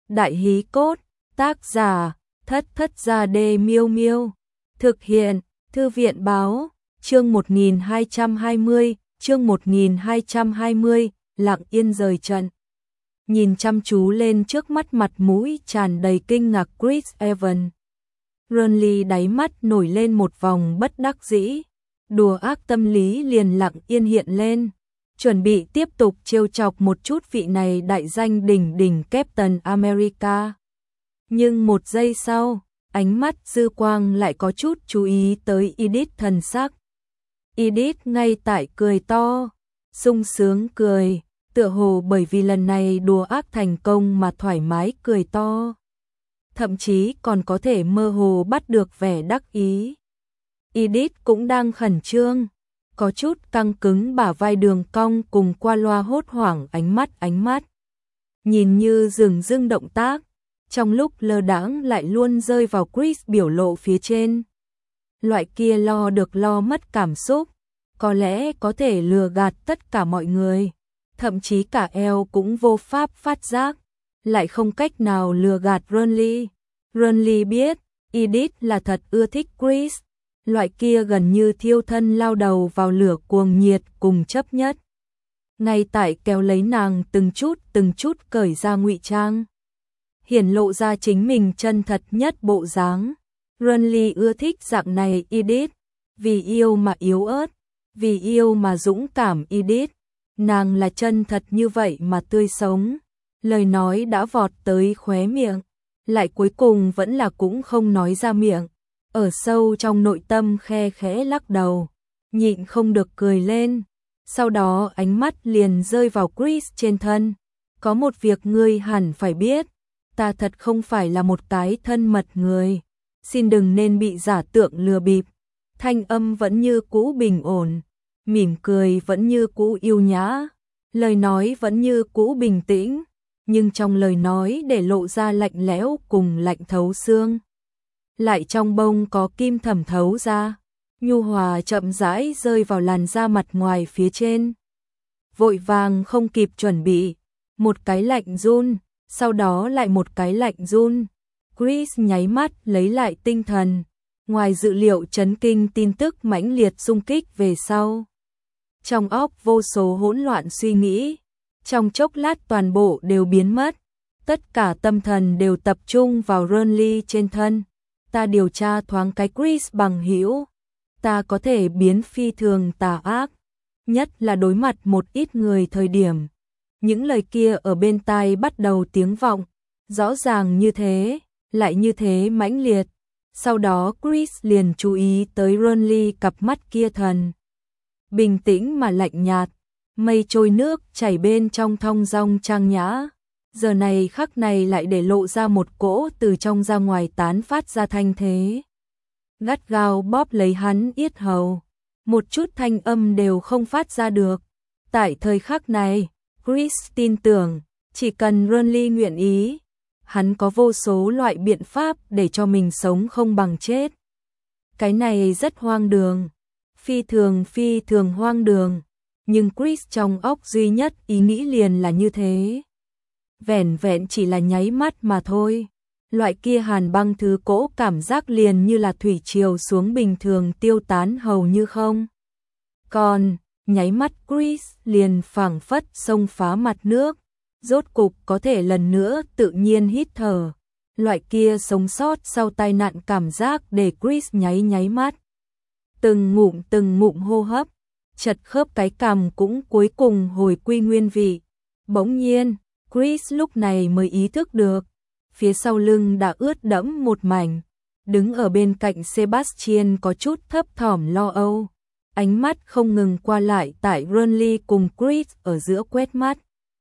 Đại hí cốt, tác giả, Thất Thất Gia Đê Miêu Miêu. Thực hiện, Thư viện báo, chương 1220, chương 1220, lặng yên rời trận. Nhìn chăm chú lên trước mắt mặt mũi tràn đầy kinh ngạc Chris Evans. Burnley đáy mắt nổi lên một vòng bất đắc dĩ, đùa ác tâm lý liền lặng yên hiện lên, chuẩn bị tiếp tục trêu chọc một chút vị này đại danh đỉnh đỉnh Captain America. Nhưng một giây sau, ánh mắt dư quang lại có chút chú ý tới Edith thần sắc. Edith ngay tại cười to, sung sướng cười, tựa hồ bởi vì lần này đùa ác thành công mà thoải mái cười to. Thậm chí còn có thể mơ hồ bắt được vẻ đắc ý. Edith cũng đang khẩn trương, có chút căng cứng bả vai đường cong cùng qua loa hốt hoảng ánh mắt. Nhìn như dừng dưng động tác, trong lúc lơ đãng lại luôn rơi vào Chris biểu lộ phía trên. Loại kia lo được lo mất cảm xúc, có lẽ có thể lừa gạt tất cả mọi người, thậm chí cả Elle cũng vô pháp phát giác, lại không cách nào lừa gạt Burnley. Burnley biết, Edith là thật ưa thích Chris, loại kia gần như thiêu thân lao đầu vào lửa cuồng nhiệt cùng chấp nhất. Ngay tại kéo lấy nàng từng chút cởi ra ngụy trang, hiển lộ ra chính mình chân thật nhất bộ dáng. Burnley ưa thích dạng này Edith, vì yêu mà yếu ớt, vì yêu mà dũng cảm Edith. Nàng là chân thật như vậy mà tươi sống, lời nói đã vọt tới khóe miệng, lại cuối cùng vẫn là cũng không nói ra miệng. Ở sâu trong nội tâm khe khẽ lắc đầu, nhịn không được cười lên. Sau đó ánh mắt liền rơi vào Chris trên thân. Có một việc ngươi hẳn phải biết, ta thật không phải là một cái thân mật người. Xin đừng nên bị giả tượng lừa bịp. Thanh âm vẫn như cũ bình ổn, mỉm cười vẫn như cũ yêu nhã, lời nói vẫn như cũ bình tĩnh, nhưng trong lời nói để lộ ra lạnh lẽo cùng lạnh thấu xương. Lại trong bông có kim thẩm thấu ra, nhu hòa chậm rãi rơi vào làn da mặt ngoài phía trên. Vội vàng không kịp chuẩn bị, một cái lạnh run, sau đó lại một cái lạnh run. Chris nháy mắt lấy lại tinh thần, ngoài dự liệu chấn kinh tin tức mãnh liệt xung kích về sau. Trong óc vô số hỗn loạn suy nghĩ, trong chốc lát toàn bộ đều biến mất, tất cả tâm thần đều tập trung vào Burnley trên thân. Ta điều tra thoáng cái Chris bằng hữu, ta có thể biến phi thường tà ác, nhất là đối mặt một ít người thời điểm. Những lời kia ở bên tai bắt đầu tiếng vọng, rõ ràng như thế, lại như thế mãnh liệt. Sau đó Chris liền chú ý tới Burnley cặp mắt kia thần. Bình tĩnh mà lạnh nhạt, mây trôi nước chảy bên trong thong dong trang nhã. Giờ này khắc này lại để lộ ra một cỗ từ trong ra ngoài tán phát ra thanh thế. Gắt gao bóp lấy hắn yết hầu, một chút thanh âm đều không phát ra được. Tại thời khắc này, Chris tin tưởng, chỉ cần Burnley nguyện ý, hắn có vô số loại biện pháp để cho mình sống không bằng chết. Cái này rất hoang đường, phi thường hoang đường, nhưng Chris trong óc duy nhất ý nghĩ liền là như thế. Vẻn vẹn chỉ là nháy mắt mà thôi, loại kia hàn băng thứ cỗ cảm giác liền như là thủy triều xuống bình thường tiêu tán hầu như không. Còn, nháy mắt Chris liền phảng phất xông phá mặt nước, rốt cục có thể lần nữa tự nhiên hít thở. Loại kia sống sót sau tai nạn cảm giác để Chris nháy mắt. Từng ngụm hô hấp, chật khớp cái cằm cũng cuối cùng hồi quy nguyên vị. Bỗng nhiên, Chris lúc này mới ý thức được, phía sau lưng đã ướt đẫm một mảnh. Đứng ở bên cạnh Sebastian có chút thấp thỏm lo âu, ánh mắt không ngừng qua lại tại Burnley cùng Chris ở giữa quét mắt.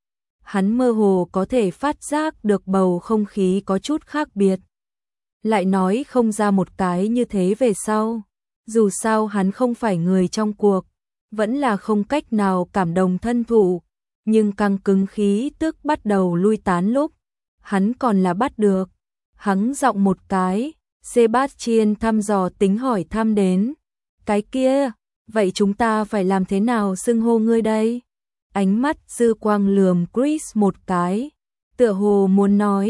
Hắn mơ hồ có thể phát giác được bầu không khí có chút khác biệt. Lại nói không ra một cái như thế về sau. Dù sao hắn không phải người trong cuộc, vẫn là không cách nào cảm đồng thân thụ, nhưng căng cứng khí tức bắt đầu lui tán lúc, hắn còn là bắt được. Hắn giọng một cái, Sebastian thăm dò tính hỏi thăm đến. Cái kia, vậy chúng ta phải làm thế nào xưng hô ngươi đây? Ánh mắt dư quang lườm Chris một cái, tựa hồ muốn nói,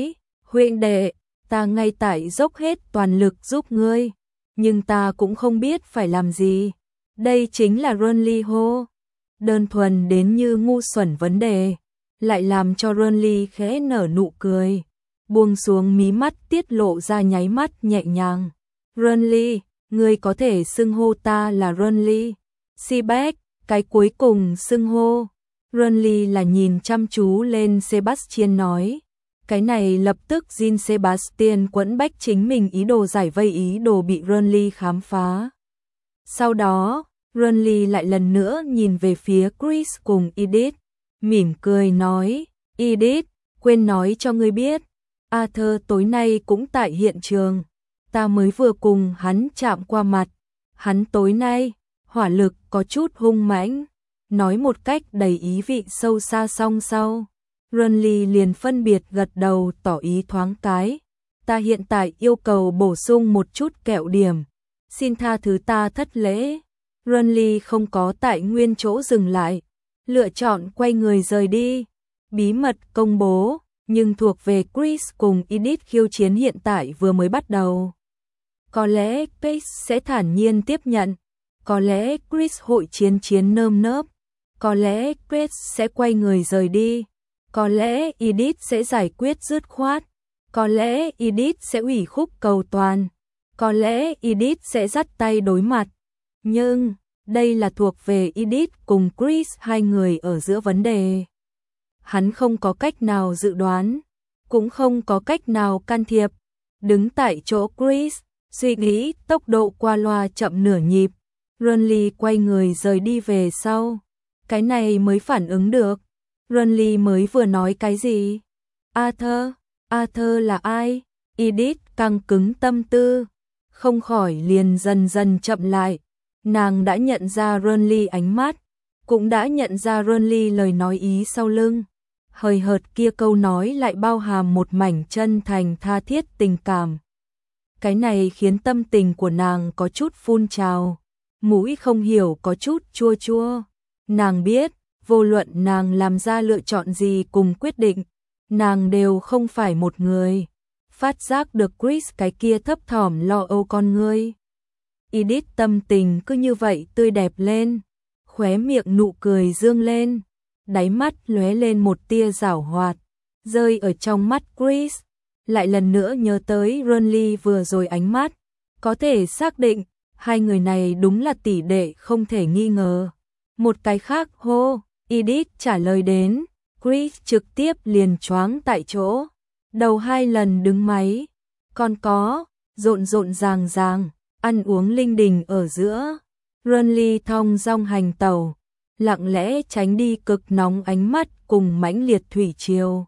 Huynh đệ, ta ngay tại dốc hết toàn lực giúp ngươi, nhưng ta cũng không biết phải làm gì. Đây chính là Renly hô. Đơn thuần đến như ngu xuẩn vấn đề, lại làm cho Renly khẽ nở nụ cười, buông xuống mí mắt tiết lộ ra nháy mắt nhẹ nhàng. Renly, ngươi có thể xưng hô ta là Renly. Seaback, cái cuối cùng xưng hô. Renly là nhìn chăm chú lên Sebastian nói. Cái này lập tức Jean Sebastian quẫn bách chính mình ý đồ giải vây ý đồ bị Renly khám phá. Sau đó, Renly lại lần nữa nhìn về phía Chris cùng Edith, mỉm cười nói, Edith, quên nói cho ngươi biết, Arthur tối nay cũng tại hiện trường, ta mới vừa cùng hắn chạm qua mặt, hắn tối nay, hỏa lực có chút hung mãnh, nói một cách đầy ý vị sâu xa song sau. Renly liền phân biệt gật đầu tỏ ý thoáng cái, ta hiện tại yêu cầu bổ sung một chút kẹo điểm, xin tha thứ ta thất lễ. Renly không có tại nguyên chỗ dừng lại, lựa chọn quay người rời đi. Bí mật công bố, nhưng thuộc về Chris cùng Edith khiêu chiến hiện tại vừa mới bắt đầu. Có lẽ Pace sẽ thản nhiên tiếp nhận, có lẽ Chris hội chiến nơm nớp, có lẽ Chris sẽ quay người rời đi, có lẽ Edith sẽ giải quyết dứt khoát, có lẽ Edith sẽ ủy khúc cầu toàn, có lẽ Edith sẽ dắt tay đối mặt. Nhưng, đây là thuộc về Edith cùng Chris hai người ở giữa vấn đề. Hắn không có cách nào dự đoán, cũng không có cách nào can thiệp. Đứng tại chỗ Chris, suy nghĩ tốc độ qua loa chậm nửa nhịp. Renly quay người rời đi về sau. Cái này mới phản ứng được. Renly mới vừa nói cái gì? Arthur là ai? Edith căng cứng tâm tư, không khỏi liền dần dần chậm lại. Nàng đã nhận ra Renly ánh mắt, cũng đã nhận ra Renly lời nói ý sau lưng. Hời hợt kia câu nói lại bao hàm một mảnh chân thành tha thiết tình cảm. Cái này khiến tâm tình của nàng có chút phun trào, mũi không hiểu có chút chua chua. Nàng biết, vô luận nàng làm ra lựa chọn gì cùng quyết định, nàng đều không phải một người. Phát giác được Chris cái kia thấp thỏm lo âu con ngươi. Edith tâm tình cứ như vậy tươi đẹp lên, khóe miệng nụ cười dương lên, đáy mắt lóe lên một tia giảo hoạt, rơi ở trong mắt Chris, lại lần nữa nhớ tới Renly vừa rồi ánh mắt, có thể xác định, hai người này đúng là tỷ đệ không thể nghi ngờ. Một cái khác hô, Edith trả lời đến, Chris trực tiếp liền choáng tại chỗ, đầu hai lần đứng máy, còn có, rộn ràng ăn uống linh đình ở giữa. Renly thong dong hành tàu, lặng lẽ tránh đi cực nóng ánh mắt cùng mãnh liệt thủy triều.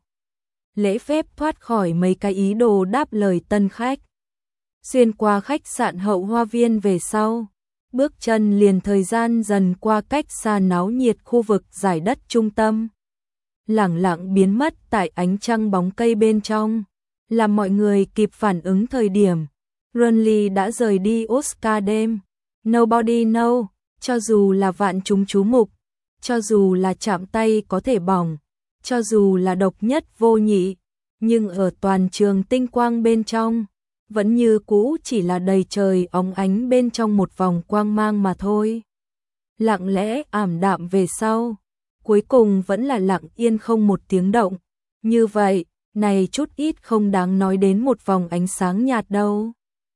Lễ phép thoát khỏi mấy cái ý đồ đáp lời tân khách. Xuyên qua khách sạn Hậu Hoa Viên về sau, bước chân liền thời gian dần qua cách xa náo nhiệt khu vực giải đất trung tâm. Lẳng lặng biến mất tại ánh trăng bóng cây bên trong, làm mọi người kịp phản ứng thời điểm. Renly đã rời đi Oscar đêm. Nobody know, cho dù là vạn chúng chú mục, cho dù là chạm tay có thể bỏng, cho dù là độc nhất vô nhị, nhưng ở toàn trường tinh quang bên trong, vẫn như cũ chỉ là đầy trời óng ánh bên trong một vòng quang mang mà thôi. Lặng lẽ ảm đạm về sau, cuối cùng vẫn là lặng yên không một tiếng động. Như vậy, này chút ít không đáng nói đến một vòng ánh sáng nhạt đâu.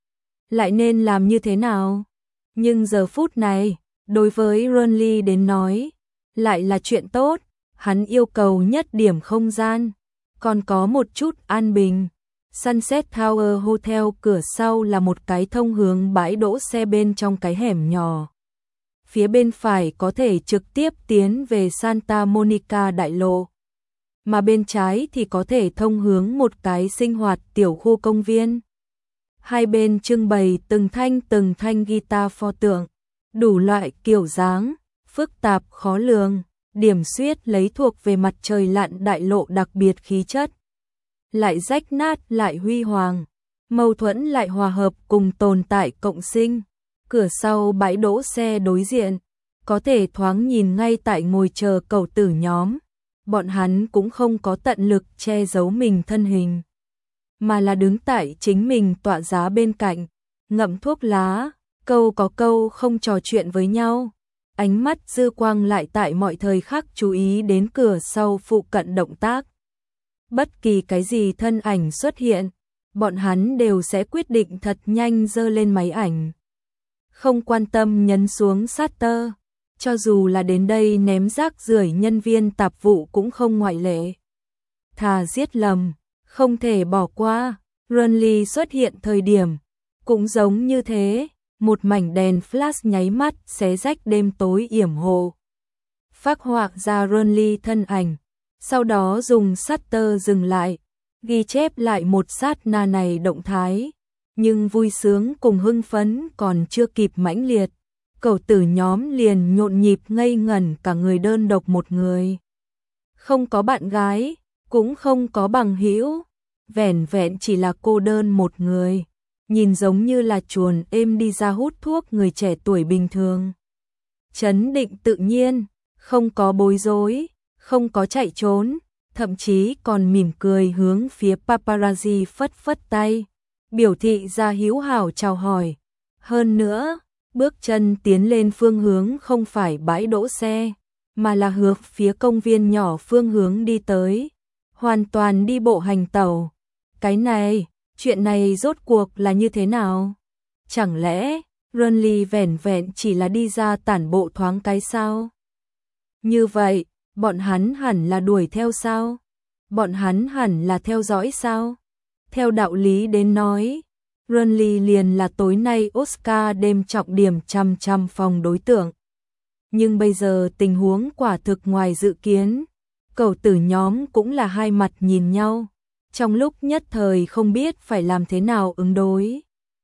Lại nên làm như thế nào? Nhưng giờ phút này, đối với Renly đến nói, lại là chuyện tốt. Hắn yêu cầu nhất điểm không gian, còn có một chút an bình. Sunset Tower Hotel cửa sau là một cái thông hướng bãi đỗ xe bên trong cái hẻm nhỏ. Phía bên phải có thể trực tiếp tiến về Santa Monica đại lộ, mà bên trái thì có thể thông hướng một cái sinh hoạt tiểu khu công viên. Hai bên trưng bày từng thanh guitar pho tượng, đủ loại kiểu dáng, phức tạp khó lường, điểm xuyết lấy thuộc về mặt trời lặn đại lộ đặc biệt khí chất. Lại rách nát lại huy hoàng, mâu thuẫn lại hòa hợp cùng tồn tại cộng sinh. Cửa sau bãi đỗ xe đối diện, có thể thoáng nhìn ngay tại ngồi chờ cậu tử nhóm. Bọn hắn cũng không có tận lực che giấu mình thân hình. mà là đứng tại chính mình tọa giá bên cạnh, ngậm thuốc lá, câu có câu không trò chuyện với nhau. Ánh mắt dư quang lại tại mọi thời khắc chú ý đến cửa sau phụ cận động tác. Bất kỳ cái gì thân ảnh xuất hiện, bọn hắn đều sẽ quyết định thật nhanh giơ lên máy ảnh. Không quan tâm nhấn xuống shutter, cho dù là đến đây ném rác rưởi nhân viên tạp vụ cũng không ngoại lệ. Thà giết lầm, không thể bỏ qua. Runly xuất hiện thời điểm, cũng giống như thế, một mảnh đèn flash nháy mắt xé rách đêm tối yểm hộ. Phác họa ra Runly thân ảnh, sau đó dùng shutter dừng lại, ghi chép lại một sát na này động thái. Nhưng vui sướng cùng hưng phấn còn chưa kịp mãnh liệt, cậu tử nhóm liền nhộn nhịp ngây ngẩn cả người đơn độc một người. Không có bạn gái, cũng không có bằng hữu, vẻn vẹn chỉ là cô đơn một người, nhìn giống như là chuồn êm đi ra hút thuốc người trẻ tuổi bình thường. Trấn định tự nhiên, không có bối rối, không có chạy trốn, thậm chí còn mỉm cười hướng phía paparazzi phất phất tay, biểu thị ra hữu hảo chào hỏi. Hơn nữa, bước chân tiến lên phương hướng không phải bãi đỗ xe, mà là hướng phía công viên nhỏ phương hướng đi tới, hoàn toàn đi bộ hành tẩu. Cái này, chuyện này rốt cuộc là như thế nào? Chẳng lẽ Runly vẻn vẹn chỉ là đi ra tản bộ thoáng cái sao? Như vậy, bọn hắn hẳn là đuổi theo sao? Bọn hắn hẳn là theo dõi sao? Theo đạo lý đến nói, Runly liền là tối nay Oscar đêm trọng điểm chăm chăm phòng đối tượng. Nhưng bây giờ tình huống quả thực ngoài dự kiến, cậu tử nhóm cũng là hai mặt nhìn nhau, trong lúc nhất thời không biết phải làm thế nào ứng đối.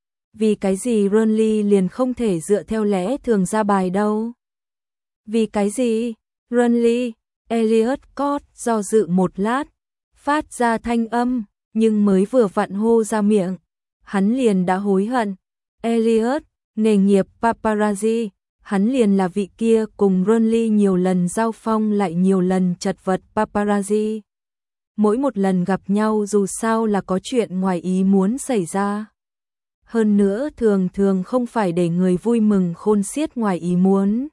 Vì cái gì Runly liền không thể dựa theo lẽ thường ra bài đâu? Vì cái gì? Runly, Elliot Scott do dự một lát, phát ra thanh âm, nhưng mới vừa vặn hô ra miệng, hắn liền đã hối hận. Elliot, nghề nghiệp paparazzi, hắn liền là vị kia cùng Runly nhiều lần giao phong lại nhiều lần chật vật paparazzi. Mỗi một lần gặp nhau dù sao là có chuyện ngoài ý muốn xảy ra. Hơn nữa thường thường không phải để người vui mừng khôn xiết ngoài ý muốn.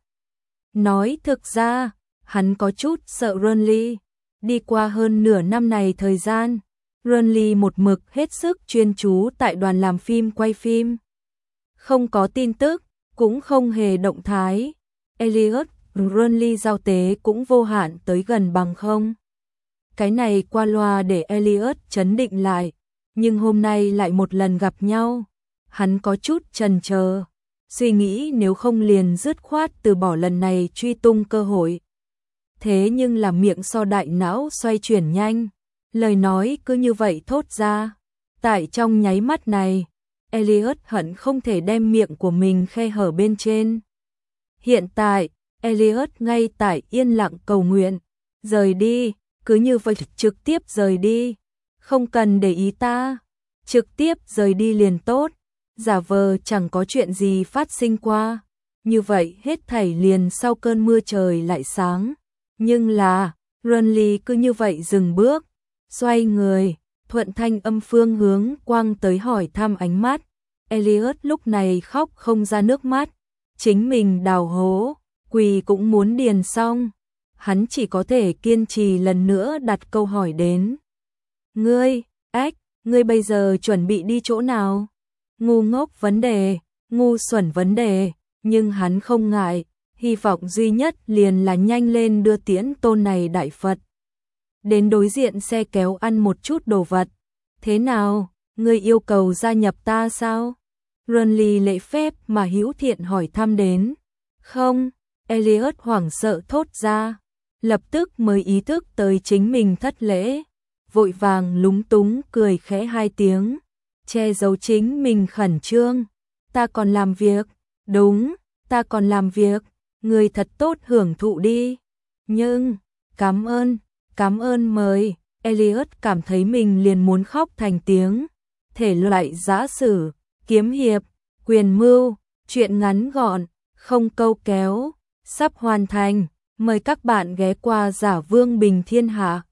Nói thực ra, hắn có chút sợ Runly. Đi qua hơn nửa năm này thời gian, Runly một mực hết sức chuyên chú tại đoàn làm phim quay phim. Không có tin tức, cũng không hề động thái. Elliot, Runly giao tế cũng vô hạn tới gần bằng không. Cái này qua loa để Elliot chấn định lại, nhưng hôm nay lại một lần gặp nhau, hắn có chút chần chờ, suy nghĩ nếu không liền dứt khoát từ bỏ lần này truy tung cơ hội. Thế nhưng là miệng so đại não xoay chuyển nhanh, lời nói cứ như vậy thốt ra. Tại trong nháy mắt này, Elliot hận không thể đem miệng của mình khe hở bên trên. Hiện tại, Elliot ngay tại yên lặng cầu nguyện, rời đi, cứ như vậy trực tiếp rời đi, không cần để ý ta, trực tiếp rời đi liền tốt, giả vờ chẳng có chuyện gì phát sinh qua, như vậy hết thảy liền sau cơn mưa trời lại sáng. Nhưng là, Runly cứ như vậy dừng bước, xoay người, thuận thanh âm phương hướng quang tới hỏi thăm ánh mắt. Elliot lúc này khóc không ra nước mắt, chính mình đào hố, quỳ cũng muốn điền xong. Hắn chỉ có thể kiên trì lần nữa đặt câu hỏi đến. Ngươi bây giờ chuẩn bị đi chỗ nào? Ngu ngốc vấn đề, ngu xuẩn vấn đề, nhưng hắn không ngại, hy vọng duy nhất liền là nhanh lên đưa tiễn tôn này đại Phật. Đến đối diện xe kéo ăn một chút đồ vật. Thế nào, ngươi yêu cầu gia nhập ta sao? Runly lễ phép mà hữu thiện hỏi thăm đến. Không, Elliot hoảng sợ thốt ra, lập tức mới ý thức tới chính mình thất lễ, vội vàng lúng túng cười khẽ hai tiếng, che giấu chính mình khẩn trương. Ta còn làm việc, đúng, ta còn làm việc, người thật tốt hưởng thụ đi. Nhưng, cảm ơn mời. Elliot cảm thấy mình liền muốn khóc thành tiếng. Thể loại giã sử, kiếm hiệp, quyền mưu, truyện ngắn gọn, không câu kéo, sắp hoàn thành. Mời các bạn ghé qua Giả Vương Bình Thiên Hạ.